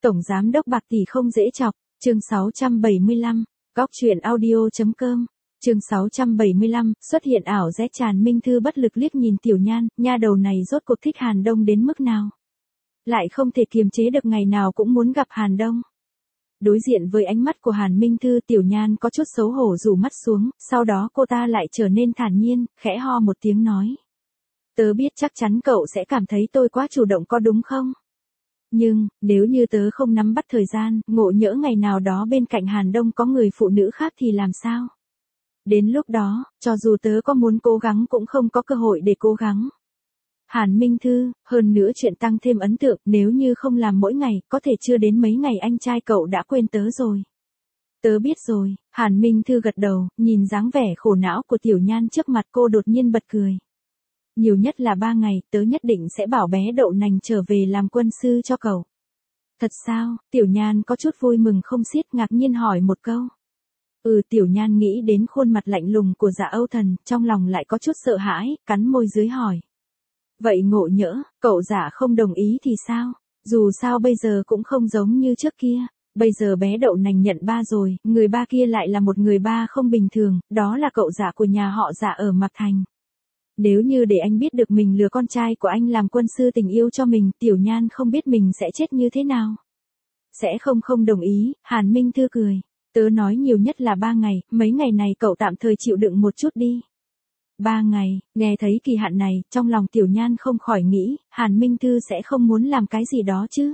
Tổng giám đốc bạc tỷ không dễ chọc, chương 675, góc truyện audio.com. Chương 675, xuất hiện ảo rẽ Tràn Minh Thư bất lực liếc nhìn Tiểu Nhan, nha đầu này rốt cuộc thích Hàn Đông đến mức nào. Lại không thể kiềm chế được ngày nào cũng muốn gặp Hàn Đông. Đối diện với ánh mắt của Hàn Minh Thư, Tiểu Nhan có chút xấu hổ rủ mắt xuống, sau đó cô ta lại trở nên thản nhiên, khẽ ho một tiếng nói. Tớ biết chắc chắn cậu sẽ cảm thấy tôi quá chủ động có đúng không? Nhưng, nếu như tớ không nắm bắt thời gian, ngộ nhỡ ngày nào đó bên cạnh Hàn Đông có người phụ nữ khác thì làm sao? Đến lúc đó, cho dù tớ có muốn cố gắng cũng không có cơ hội để cố gắng. Hàn Minh Thư, hơn nữa chuyện tăng thêm ấn tượng, nếu như không làm mỗi ngày, có thể chưa đến mấy ngày anh trai cậu đã quên tớ rồi. Tớ biết rồi, Hàn Minh Thư gật đầu, nhìn dáng vẻ khổ não của Tiểu Nhan trước mặt cô đột nhiên bật cười. Nhiều nhất là 3 ngày, tớ nhất định sẽ bảo bé Đậu Nành trở về làm quân sư cho cậu. Thật sao? Tiểu Nhan có chút vui mừng không xiết, ngạc nhiên hỏi một câu. Tiểu Nhan nghĩ đến khuôn mặt lạnh lùng của Dạ Âu Thần, trong lòng lại có chút sợ hãi, cắn môi dưới hỏi. Vậy ngộ nhỡ, cậu Dạ không đồng ý thì sao? Dù sao bây giờ cũng không giống như trước kia. Bây giờ bé Đậu Nành nhận ba rồi, người ba kia lại là một người ba không bình thường, đó là cậu Dạ của nhà họ Dạ ở Mạc Thành. Nếu như để anh biết được mình lừa con trai của anh làm quân sư tình yêu cho mình, Tiểu Nhan không biết mình sẽ chết như thế nào. Sẽ không đồng ý, Hàn Minh Thư cười. Tớ nói nhiều nhất là 3 ngày, mấy ngày này cậu tạm thời chịu đựng một chút đi. 3 ngày, nghe thấy kỳ hạn này, trong lòng Tiểu Nhan không khỏi nghĩ, Hàn Minh Thư sẽ không muốn làm cái gì đó chứ.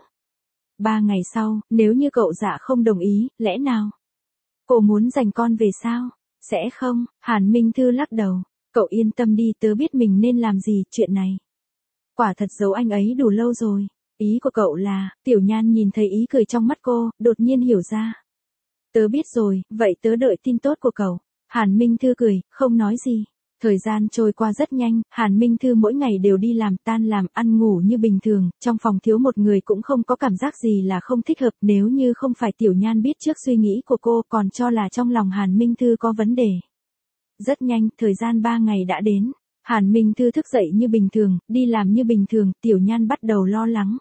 3 ngày sau, nếu như cậu Dạ không đồng ý, lẽ nào? Cô muốn giành con về sao? Sẽ không, Hàn Minh Thư lắc đầu. Cậu yên tâm đi, tớ biết mình nên làm gì, chuyện này. Quả thật giấu anh ấy đủ lâu rồi. Ý của cậu là, Tiểu Nhan nhìn thấy ý cười trong mắt cô, đột nhiên hiểu ra. Tớ biết rồi, vậy tớ đợi tin tốt của cậu. Hàn Minh Thư cười, không nói gì. Thời gian trôi qua rất nhanh, Hàn Minh Thư mỗi ngày đều đi làm, tan làm, ăn ngủ như bình thường, trong phòng thiếu một người cũng không có cảm giác gì là không thích hợp, nếu như không phải Tiểu Nhan biết trước suy nghĩ của cô còn cho là trong lòng Hàn Minh Thư có vấn đề. Rất nhanh, thời gian 3 ngày đã đến. Hàn Minh Thư thức dậy như bình thường, đi làm như bình thường, Tiểu Nhan bắt đầu lo lắng.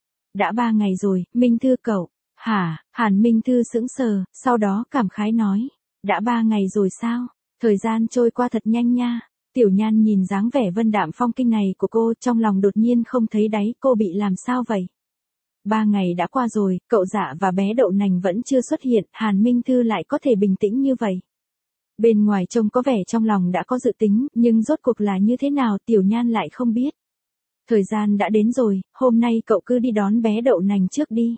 Đã 3 ngày rồi, Minh Thư cậu. Hả? Hàn Minh Thư sững sờ, sau đó cảm khái nói. Đã 3 ngày rồi sao? Thời gian trôi qua thật nhanh nha. Tiểu Nhan nhìn dáng vẻ vân đạm phong kinh này của cô, trong lòng đột nhiên không thấy đáy, cô bị làm sao vậy? 3 ngày đã qua rồi, cậu Dạ và bé Đậu Nành vẫn chưa xuất hiện, Hàn Minh Thư lại có thể bình tĩnh như vậy. Bên ngoài trông có vẻ trong lòng đã có dự tính, nhưng rốt cuộc là như thế nào Tiểu Nhan lại không biết. Thời gian đã đến rồi, hôm nay cậu cứ đi đón bé Đậu Nành trước đi.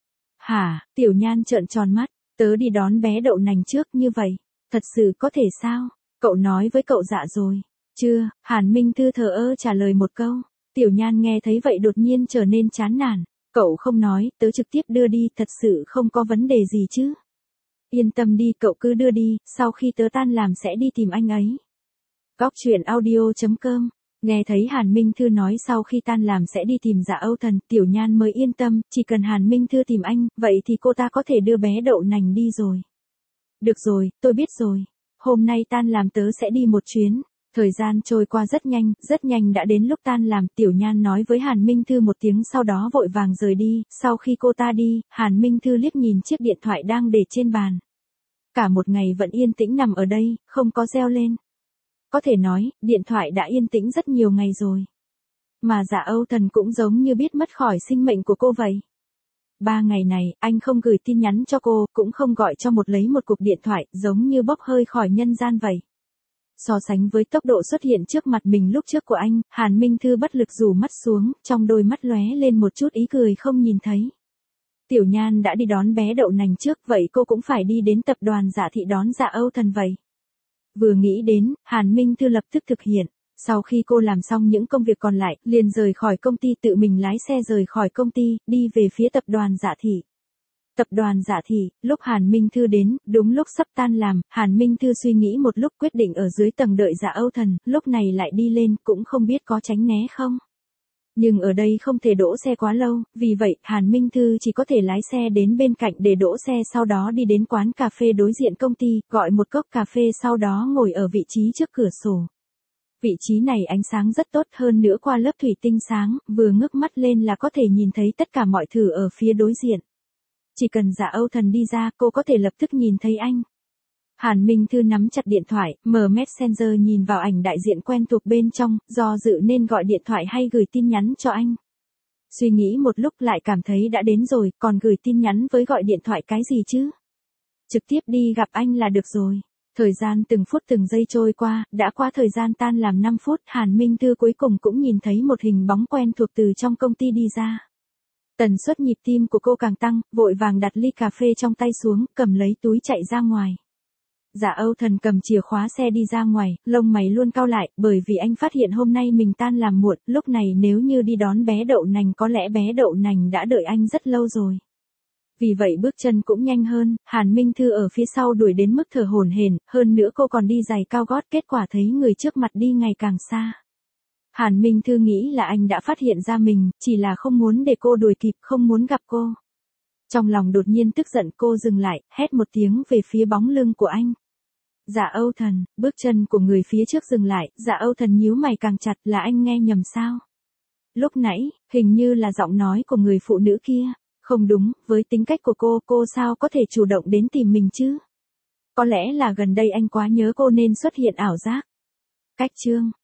Hả? Tiểu Nhan trợn tròn mắt, tớ đi đón bé Đậu Nành trước như vậy, thật sự có thể sao? Cậu nói với cậu Dạ rồi. Chưa, Hàn Minh Thư thờ ơ trả lời một câu. Tiểu Nhan nghe thấy vậy đột nhiên trở nên chán nản. Cậu không nói, tớ trực tiếp đưa đi, thật sự không có vấn đề gì chứ? Yên tâm đi, cậu cứ đưa đi, sau khi tớ tan làm sẽ đi tìm anh ấy. Góc truyện audio.com. Nghe thấy Hàn Minh Thư nói sau khi tan làm sẽ đi tìm Dạ Âu Thần, Tiểu Nhan mới yên tâm, chỉ cần Hàn Minh Thư tìm anh, vậy thì cô ta có thể đưa bé Đậu Nành đi rồi. Được rồi, tôi biết rồi. Hôm nay tan làm tớ sẽ đi một chuyến. Thời gian trôi qua rất nhanh đã đến lúc tan làm, Tiểu Nhan nói với Hàn Minh Thư một tiếng sau đó vội vàng rời đi, sau khi cô ta đi, Hàn Minh Thư liếc nhìn chiếc điện thoại đang để trên bàn. Cả một ngày vẫn yên tĩnh nằm ở đây, không có reo lên. Có thể nói, điện thoại đã yên tĩnh rất nhiều ngày rồi. Mà Dạ Âu Thần cũng giống như biết mất khỏi sinh mệnh của cô vậy. 3 ngày này, anh không gửi tin nhắn cho cô, cũng không gọi cho lấy một cuộc điện thoại, giống như bốc hơi khỏi nhân gian vậy. So sánh với tốc độ xuất hiện trước mặt mình lúc trước của anh, Hàn Minh Thư bất lực rủ mắt xuống, trong đôi mắt lóe lên một chút ý cười không nhìn thấy. Tiểu Nhan đã đi đón bé Đậu Nành trước, vậy cô cũng phải đi đến tập đoàn Dạ Thị đón Dạ Âu Thần vậy. Vừa nghĩ đến, Hàn Minh Thư lập tức thực hiện. Sau khi cô làm xong những công việc còn lại, liền rời khỏi công ty, tự mình lái xe rời khỏi công ty, đi về phía tập đoàn Dạ Thị. Tập đoàn Dạ Thị, lúc Hàn Minh Thư đến, đúng lúc sắp tan làm, Hàn Minh Thư suy nghĩ một lúc quyết định ở dưới tầng đợi Dạ Âu Thần, lúc này lại đi lên, cũng không biết có tránh né không. Nhưng ở đây không thể đỗ xe quá lâu, vì vậy, Hàn Minh Thư chỉ có thể lái xe đến bên cạnh để đỗ xe, sau đó đi đến quán cà phê đối diện công ty, gọi một cốc cà phê, sau đó ngồi ở vị trí trước cửa sổ. Vị trí này ánh sáng rất tốt, hơn nữa qua lớp thủy tinh sáng, vừa ngước mắt lên là có thể nhìn thấy tất cả mọi thứ ở phía đối diện. Chỉ cần Dạ Âu Thần đi ra, cô có thể lập tức nhìn thấy anh. Hàn Minh Thư nắm chặt điện thoại, mở Messenger nhìn vào ảnh đại diện quen thuộc bên trong, do dự nên gọi điện thoại hay gửi tin nhắn cho anh. Suy nghĩ một lúc lại cảm thấy đã đến rồi, còn gửi tin nhắn với gọi điện thoại cái gì chứ? Trực tiếp đi gặp anh là được rồi. Thời gian từng phút từng giây trôi qua, đã qua thời gian tan làm 5 phút, Hàn Minh Thư cuối cùng cũng nhìn thấy một hình bóng quen thuộc từ trong công ty đi ra. Tần suất nhịp tim của cô càng tăng, vội vàng đặt ly cà phê trong tay xuống, cầm lấy túi chạy ra ngoài. Dạ Âu Thần cầm chìa khóa xe đi ra ngoài, lông mày luôn cau lại, bởi vì anh phát hiện hôm nay mình tan làm muộn, lúc này nếu như đi đón bé đậu nành có lẽ bé đậu nành đã đợi anh rất lâu rồi. Vì vậy bước chân cũng nhanh hơn, Hàn Minh Thư ở phía sau đuổi đến mức thở hổn hển, hơn nữa cô còn đi giày cao gót, kết quả thấy người trước mặt đi ngày càng xa. Hàn Minh Thư nghĩ là anh đã phát hiện ra mình, chỉ là không muốn để cô đuổi kịp, không muốn gặp cô. Trong lòng đột nhiên tức giận, cô dừng lại, hét một tiếng về phía bóng lưng của anh. Dạ Âu Thần, bước chân của người phía trước dừng lại, Dạ Âu Thần nhíu mày càng chặt, là anh nghe nhầm sao? Lúc nãy, hình như là giọng nói của người phụ nữ kia. Không đúng, với tính cách của cô sao có thể chủ động đến tìm mình chứ? Có lẽ là gần đây anh quá nhớ cô nên xuất hiện ảo giác. Cách chương